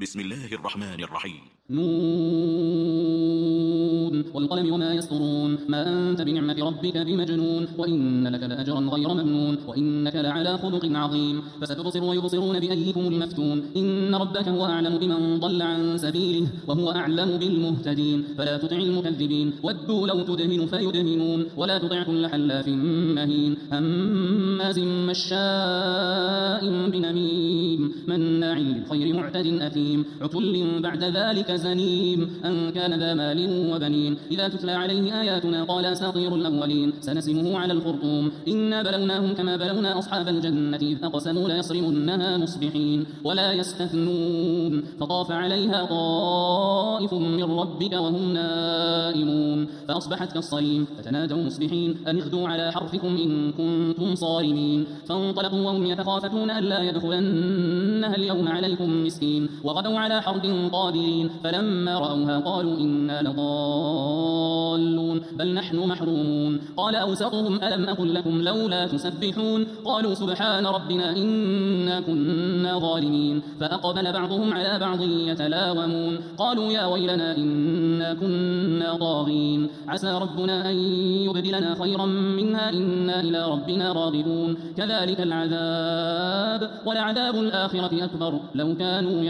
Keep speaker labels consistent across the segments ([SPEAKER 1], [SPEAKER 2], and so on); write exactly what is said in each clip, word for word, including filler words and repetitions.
[SPEAKER 1] بسم الله الرحمن الرحيم.
[SPEAKER 2] نون والقلم وما يسطرون ما أنت بنعمة ربك بمجنون وإن لك لأجرا غير ممنون وإنك لعلى خلق عظيم فستبصر ويبصرون بأيكم المفتون إن ربك هو أعلم بمن ضل عن سبيله وهو أعلم بالمهتدين فلا تطع المكذبين ودوا لو تدهن فيدهنون ولا تطع كل حلاف مهين هماز مشاء بنميم مناع للخير معتد أثيم عتل بعد ذلك زنيم أن كان ذا مال وبنين إذا تتلى عليه آياتنا قال أساطير الأولين سنسمه على الخرطوم إنا بلوناهم كما بلونا أصحاب الجنة إذ أقسموا ليصرمنها مصبحين ولا يستثنون فطاف عليها طائف من ربك وهم نائمون فأصبحت كالصريم فتنادوا مصبحين أن اغدوا على حرثكم إن كنتم صارمين فانطلقوا وهم يتخافتون ألا يدخلنها اليوم عليكم مسكين وغدوا على حرد قادرين فلما رأوها قالوا إنا لضالون بل نحن محرومون قال أوسطهم ألم أقل لكم لولا تسبحون قالوا سبحان ربنا إنا كنا ظالمين فأقبل بعضهم على بعض يتلاومون قالوا يا ويلنا إنا كنا طاغين عسى ربنا أن يبدلنا خيرا منها إنا إلى ربنا راغبون كذلك العذاب ولعذاب الآخرة أكبر لو كانوا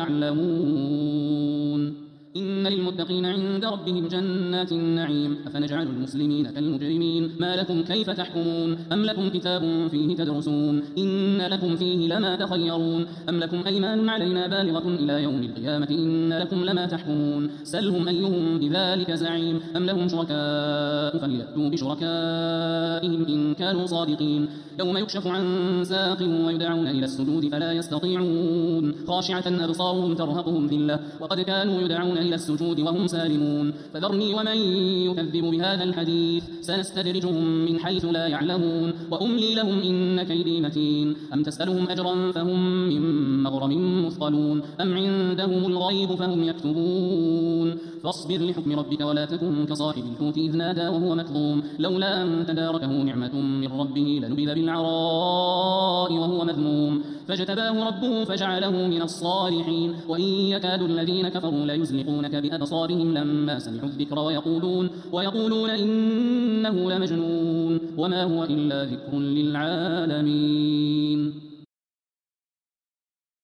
[SPEAKER 2] يعلمون إن للمتقين عند ربهم جنات النعيم أفنجعل المسلمين كالمجرمين ما لكم كيف تحكمون أم لكم كتاب فيه تدرسون إن لكم فيه لما تخيرون أم لكم أيمان علينا بالغة إلى يوم القيامة إن لكم لما تحكمون سلهم أيهم بذلك زعيم أم لهم شركاء فليأتوا بشركائهم إن كانوا صادقين يوم يكشف عن ساق ويدعون إلى السجود فلا يستطيعون خاشعة أبصارهم ترهقهم ذلة وقد كانوا يدعون إلى السجود وهم سالمون فذرني ومن يكذب بهذا الحديث سنستدرجهم من حيث لا يعلمون وأملي لهم إن كيدي متين أم تسألهم أجرا فهم من مغرم مثقلون أم عندهم الغيب فهم يكتبون فاصبر لحكم ربك ولا تكن كصاحب الحوت إذ نادى وهو مكظوم لولا أن تداركه نعمة من ربه لنبذ بالعراء وهو مذموم فاجتباه ربه فجعله من الصالحين وإن يكاد الذين كفروا ليزلقونك بأبصارهم لما سمعوا الذكر ويقولون, ويقولون إنه لمجنون وما هو إلا ذكر للعالمين.